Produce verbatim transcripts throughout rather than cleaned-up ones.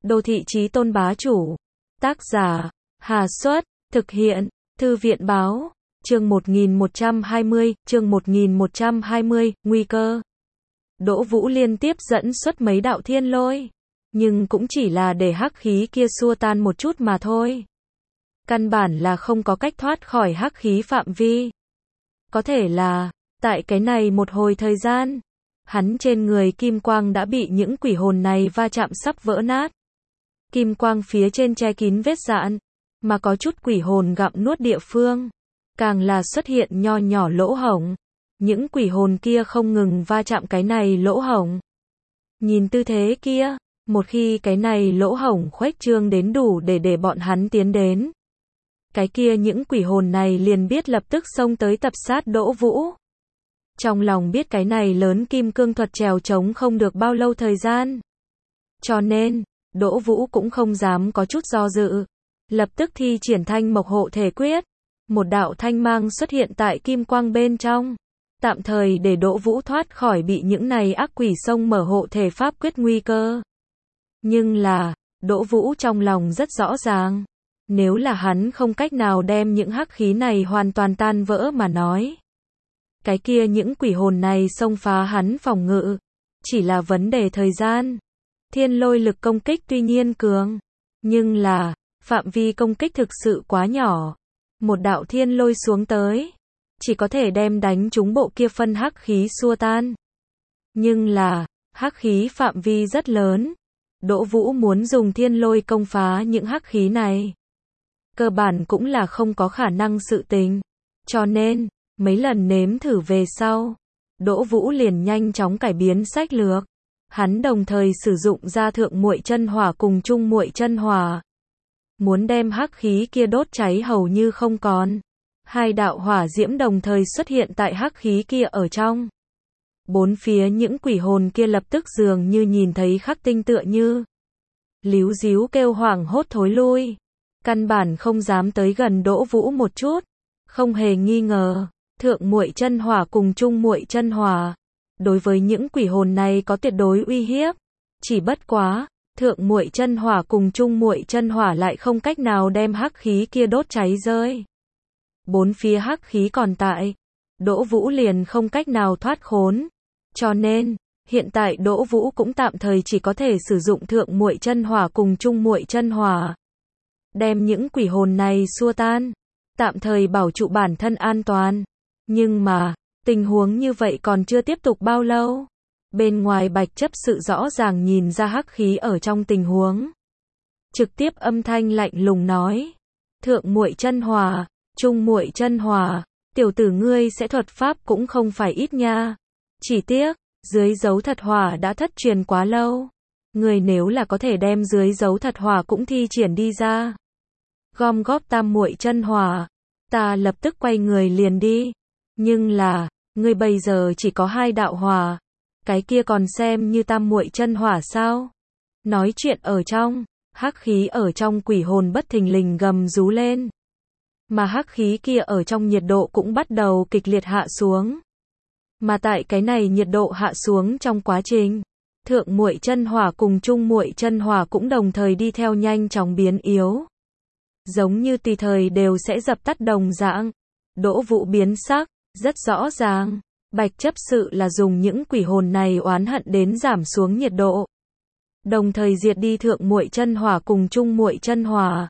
Đô thị chí tôn bá chủ. Tác giả, Hà Xuất, thực hiện, Thư viện báo, chương một nghìn một trăm hai mươi, chương một nghìn một trăm hai mươi, nguy cơ. Đỗ Vũ liên tiếp dẫn xuất mấy đạo thiên lôi, nhưng cũng chỉ là để hắc khí kia xua tan một chút mà thôi. Căn bản là không có cách thoát khỏi hắc khí phạm vi. Có thể là, tại cái này một hồi thời gian, hắn trên người kim quang đã bị những quỷ hồn này va chạm sắp vỡ nát. Kim quang phía trên che kín vết rạn, mà có chút quỷ hồn gặm nuốt địa phương, càng là xuất hiện nho nhỏ lỗ hổng. Những quỷ hồn kia không ngừng va chạm cái này lỗ hổng. Nhìn tư thế kia, một khi cái này lỗ hổng khuếch trương đến đủ để để bọn hắn tiến đến, cái kia những quỷ hồn này liền biết lập tức xông tới tập sát Đỗ Vũ. Trong lòng biết cái này lớn kim cương thuật trèo trống không được bao lâu thời gian. Cho nên, Đỗ Vũ cũng không dám có chút do dự. Lập tức thi triển thanh mộc hộ thể quyết. Một đạo thanh mang xuất hiện tại kim quang bên trong. Tạm thời để Đỗ Vũ thoát khỏi bị những này ác quỷ xông mở hộ thể pháp quyết nguy cơ. Nhưng là, Đỗ Vũ trong lòng rất rõ ràng. Nếu là hắn không cách nào đem những hắc khí này hoàn toàn tan vỡ mà nói, cái kia những quỷ hồn này xông phá hắn phòng ngự, chỉ là vấn đề thời gian. Thiên lôi lực công kích tuy nhiên cường, nhưng là, phạm vi công kích thực sự quá nhỏ. Một đạo thiên lôi xuống tới, chỉ có thể đem đánh trúng bộ kia phân hắc khí xua tan. Nhưng là, hắc khí phạm vi rất lớn. Đỗ Vũ muốn dùng thiên lôi công phá những hắc khí này, cơ bản cũng là không có khả năng sự tình. Cho nên, mấy lần nếm thử về sau, Đỗ Vũ liền nhanh chóng cải biến sách lược. Hắn đồng thời sử dụng ra thượng muội chân hỏa cùng trung muội chân hỏa, muốn đem hắc khí kia đốt cháy hầu như không còn. Hai đạo hỏa diễm đồng thời xuất hiện tại hắc khí kia ở trong. Bốn phía những quỷ hồn kia lập tức dường như nhìn thấy khắc tinh tựa như líu díu kêu hoảng hốt thối lui. Căn bản không dám tới gần Đỗ Vũ một chút. Không hề nghi ngờ, thượng muội chân hỏa cùng trung muội chân hỏa, đối với những quỷ hồn này có tuyệt đối uy hiếp. Chỉ bất quá, thượng muội chân hỏa cùng trung muội chân hỏa lại không cách nào đem hắc khí kia đốt cháy rơi. Bốn phía hắc khí còn tại, Đỗ Vũ liền không cách nào thoát khốn. Cho nên, hiện tại Đỗ Vũ cũng tạm thời chỉ có thể sử dụng thượng muội chân hỏa cùng trung muội chân hỏa, đem những quỷ hồn này xua tan, tạm thời bảo trụ bản thân an toàn. Nhưng mà, tình huống như vậy còn chưa tiếp tục bao lâu. Bên ngoài Bạch Chấp Sự rõ ràng nhìn ra hắc khí ở trong tình huống. Trực tiếp âm thanh lạnh lùng nói: "Thượng muội chân hỏa, trung muội chân hỏa, tiểu tử ngươi sẽ thuật pháp cũng không phải ít nha. Chỉ tiếc, dưới dấu thật hỏa đã thất truyền quá lâu. Ngươi nếu là có thể đem dưới dấu thật hỏa cũng thi triển đi ra, gom góp tam muội chân hỏa, ta lập tức quay người liền đi. Nhưng là, ngươi bây giờ chỉ có hai đạo hỏa, cái kia còn xem như tam muội chân hỏa sao?" Nói chuyện ở trong, hắc khí ở trong quỷ hồn bất thình lình gầm rú lên. Mà hắc khí kia ở trong nhiệt độ cũng bắt đầu kịch liệt hạ xuống. Mà tại cái này nhiệt độ hạ xuống trong quá trình, thượng muội chân hỏa cùng trung muội chân hỏa cũng đồng thời đi theo nhanh chóng biến yếu. Giống như tùy thời đều sẽ dập tắt đồng dạng. Đỗ Vũ biến sắc, rất rõ ràng. Bạch Chấp Sự là dùng những quỷ hồn này oán hận đến giảm xuống nhiệt độ, đồng thời diệt đi thượng muội chân hỏa cùng trung muội chân hỏa.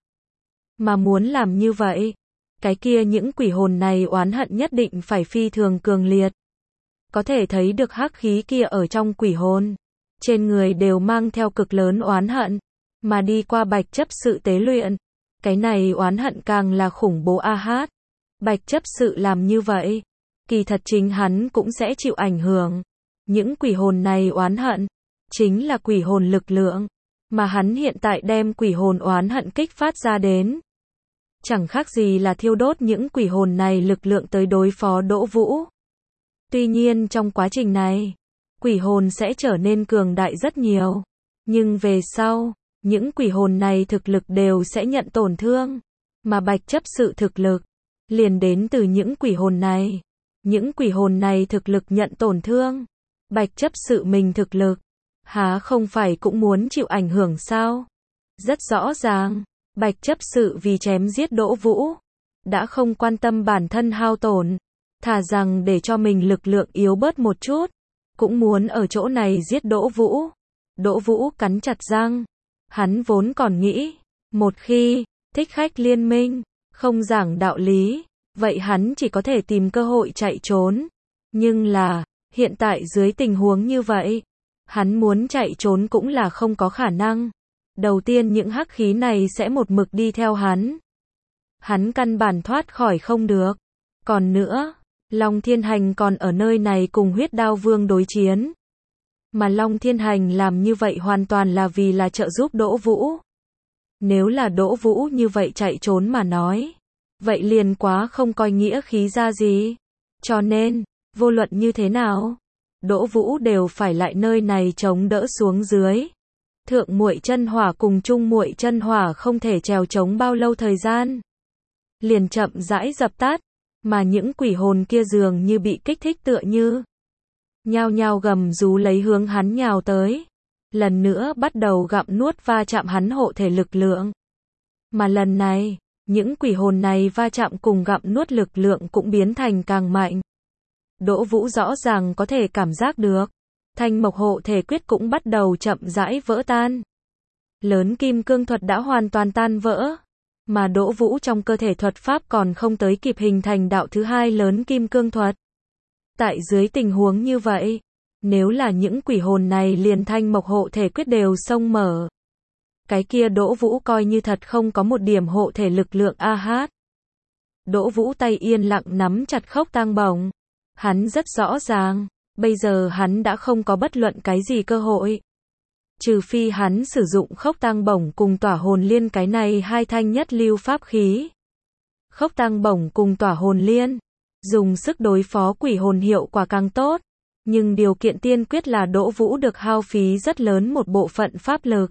Mà muốn làm như vậy, cái kia những quỷ hồn này oán hận nhất định phải phi thường cường liệt. Có thể thấy được hắc khí kia ở trong quỷ hồn, trên người đều mang theo cực lớn oán hận, mà đi qua Bạch Chấp Sự tế luyện, cái này oán hận càng là khủng bố a hát. Bạch Chấp Sự làm như vậy, kỳ thật chính hắn cũng sẽ chịu ảnh hưởng. Những quỷ hồn này oán hận, chính là quỷ hồn lực lượng, mà hắn hiện tại đem quỷ hồn oán hận kích phát ra đến, chẳng khác gì là thiêu đốt những quỷ hồn này lực lượng tới đối phó Đỗ Vũ. Tuy nhiên trong quá trình này, quỷ hồn sẽ trở nên cường đại rất nhiều, nhưng về sau, những quỷ hồn này thực lực đều sẽ nhận tổn thương, mà Bạch Chấp Sự thực lực liền đến từ những quỷ hồn này. Những quỷ hồn này thực lực nhận tổn thương, Bạch Chấp Sự mình thực lực há không phải cũng muốn chịu ảnh hưởng sao? Rất rõ ràng, Bạch chấp sự vì chém giết Đỗ Vũ, đã không quan tâm bản thân hao tổn, thà rằng để cho mình lực lượng yếu bớt một chút, cũng muốn ở chỗ này giết Đỗ Vũ. Đỗ Vũ cắn chặt răng, hắn vốn còn nghĩ, một khi Thích Khách liên minh không giảng đạo lý, vậy hắn chỉ có thể tìm cơ hội chạy trốn. Nhưng là, hiện tại dưới tình huống như vậy, hắn muốn chạy trốn cũng là không có khả năng. Đầu tiên những hắc khí này sẽ một mực đi theo hắn. Hắn căn bản thoát khỏi không được. Còn nữa, Long Thiên Hành còn ở nơi này cùng Huyết Đao Vương đối chiến. Mà Long Thiên Hành làm như vậy hoàn toàn là vì là trợ giúp Đỗ Vũ. Nếu là Đỗ Vũ như vậy chạy trốn mà nói, vậy liền quá không coi nghĩa khí ra gì. Cho nên, vô luận như thế nào, Đỗ Vũ đều phải lại nơi này chống đỡ xuống dưới. Thượng muội chân hỏa cùng trung muội chân hỏa không thể trèo chống bao lâu thời gian, liền chậm rãi dập tắt, mà những quỷ hồn kia dường như bị kích thích tựa như nhao nhao gầm rú lấy hướng hắn nhào tới, lần nữa bắt đầu gặm nuốt va chạm hắn hộ thể lực lượng. Mà lần này, những quỷ hồn này va chạm cùng gặm nuốt lực lượng cũng biến thành càng mạnh. Đỗ Vũ rõ ràng có thể cảm giác được, Thanh Mộc hộ thể quyết cũng bắt đầu chậm rãi vỡ tan. Lớn kim cương thuật đã hoàn toàn tan vỡ, mà Đỗ Vũ trong cơ thể thuật pháp còn không tới kịp hình thành đạo thứ hai lớn kim cương thuật. Tại dưới tình huống như vậy, nếu là những quỷ hồn này liền Thanh Mộc hộ thể quyết đều xông mở, cái kia Đỗ Vũ coi như thật không có một điểm hộ thể lực lượng a hát. Đỗ Vũ tay yên lặng nắm chặt khốc tang bổng. Hắn rất rõ ràng, bây giờ hắn đã không có bất luận cái gì cơ hội. Trừ phi hắn sử dụng khốc tang bổng cùng tỏa hồn liên cái này hai thanh nhất lưu pháp khí. Khốc tang bổng cùng tỏa hồn liên, dùng sức đối phó quỷ hồn hiệu quả càng tốt, nhưng điều kiện tiên quyết là Đỗ Vũ được hao phí rất lớn một bộ phận pháp lực.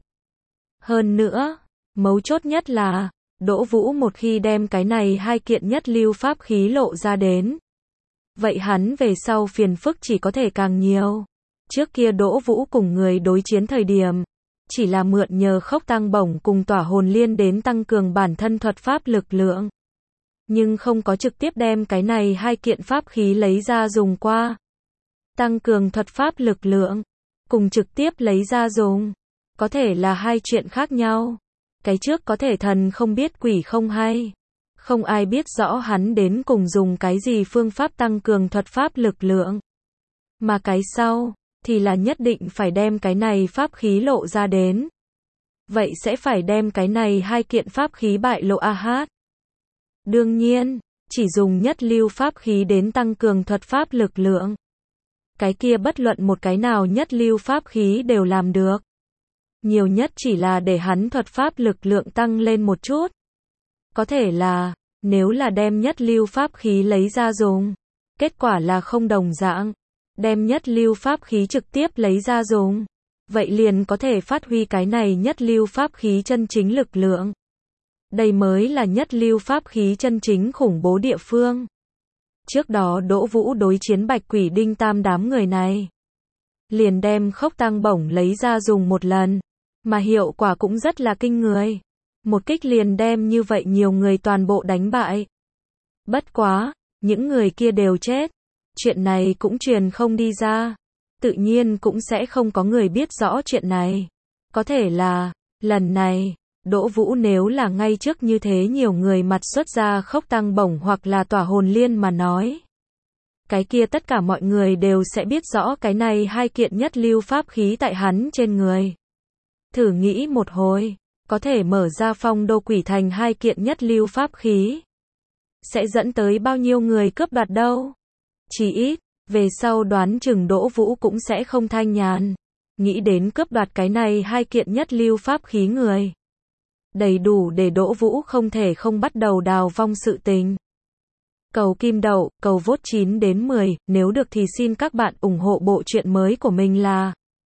Hơn nữa, mấu chốt nhất là, Đỗ Vũ một khi đem cái này hai kiện nhất lưu pháp khí lộ ra đến, vậy hắn về sau phiền phức chỉ có thể càng nhiều. Trước kia Đỗ Vũ cùng người đối chiến thời điểm, chỉ là mượn nhờ khốc tang bổng cùng tỏa hồn liên đến tăng cường bản thân thuật pháp lực lượng, nhưng không có trực tiếp đem cái này hai kiện pháp khí lấy ra dùng qua. Tăng cường thuật pháp lực lượng, cùng trực tiếp lấy ra dùng, có thể là hai chuyện khác nhau. Cái trước có thể thần không biết quỷ không hay, không ai biết rõ hắn đến cùng dùng cái gì phương pháp tăng cường thuật pháp lực lượng. Mà cái sau, thì là nhất định phải đem cái này pháp khí lộ ra đến. Vậy sẽ phải đem cái này hai kiện pháp khí bại lộ a hát. Đương nhiên, chỉ dùng nhất lưu pháp khí đến tăng cường thuật pháp lực lượng. Cái kia bất luận một cái nào nhất lưu pháp khí đều làm được. Nhiều nhất chỉ là để hắn thuật pháp lực lượng tăng lên một chút. Có thể là, nếu là đem nhất lưu pháp khí lấy ra dùng, kết quả là không đồng dạng. Đem nhất lưu pháp khí trực tiếp lấy ra dùng, vậy liền có thể phát huy cái này nhất lưu pháp khí chân chính lực lượng. Đây mới là nhất lưu pháp khí chân chính khủng bố địa phương. Trước đó Đỗ Vũ đối chiến Bạch Quỷ Đinh Tam đám người này, liền đem khốc tang bổng lấy ra dùng một lần, mà hiệu quả cũng rất là kinh người. Một kích liền đem như vậy nhiều người toàn bộ đánh bại. Bất quá, những người kia đều chết. Chuyện này cũng truyền không đi ra. Tự nhiên cũng sẽ không có người biết rõ chuyện này. Có thể là, lần này, Đỗ Vũ nếu là ngay trước như thế nhiều người mặt xuất ra khốc tang bổng hoặc là tỏa hồn liên mà nói, cái kia tất cả mọi người đều sẽ biết rõ cái này hai kiện nhất lưu pháp khí tại hắn trên người. Thử nghĩ một hồi, có thể mở ra Phong Đô Quỷ Thành hai kiện nhất lưu pháp khí, sẽ dẫn tới bao nhiêu người cướp đoạt đâu. Chỉ ít, về sau đoán chừng Đỗ Vũ cũng sẽ không thanh nhàn, nghĩ đến cướp đoạt cái này hai kiện nhất lưu pháp khí người. Đầy đủ để Đỗ Vũ không thể không bắt đầu đào vong sự tình. Cầu kim đậu, cầu vote chín đến mười, nếu được thì xin các bạn ủng hộ bộ truyện mới của mình là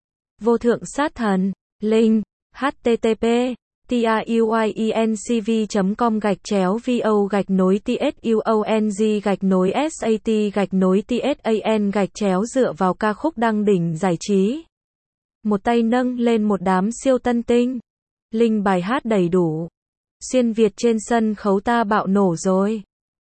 Vô Thượng Sát Thần, link, http tuyencv chấm com gạch chéo vo gạch nối tsuong gạch nối sat gạch nối tsan gạch chéo dựa vào ca khúc đăng đỉnh giải trí. Một tay nâng lên một đám siêu tân tinh, Linh bài hát đầy đủ. Xuyên Việt trên sân khấu ta bạo nổ rồi.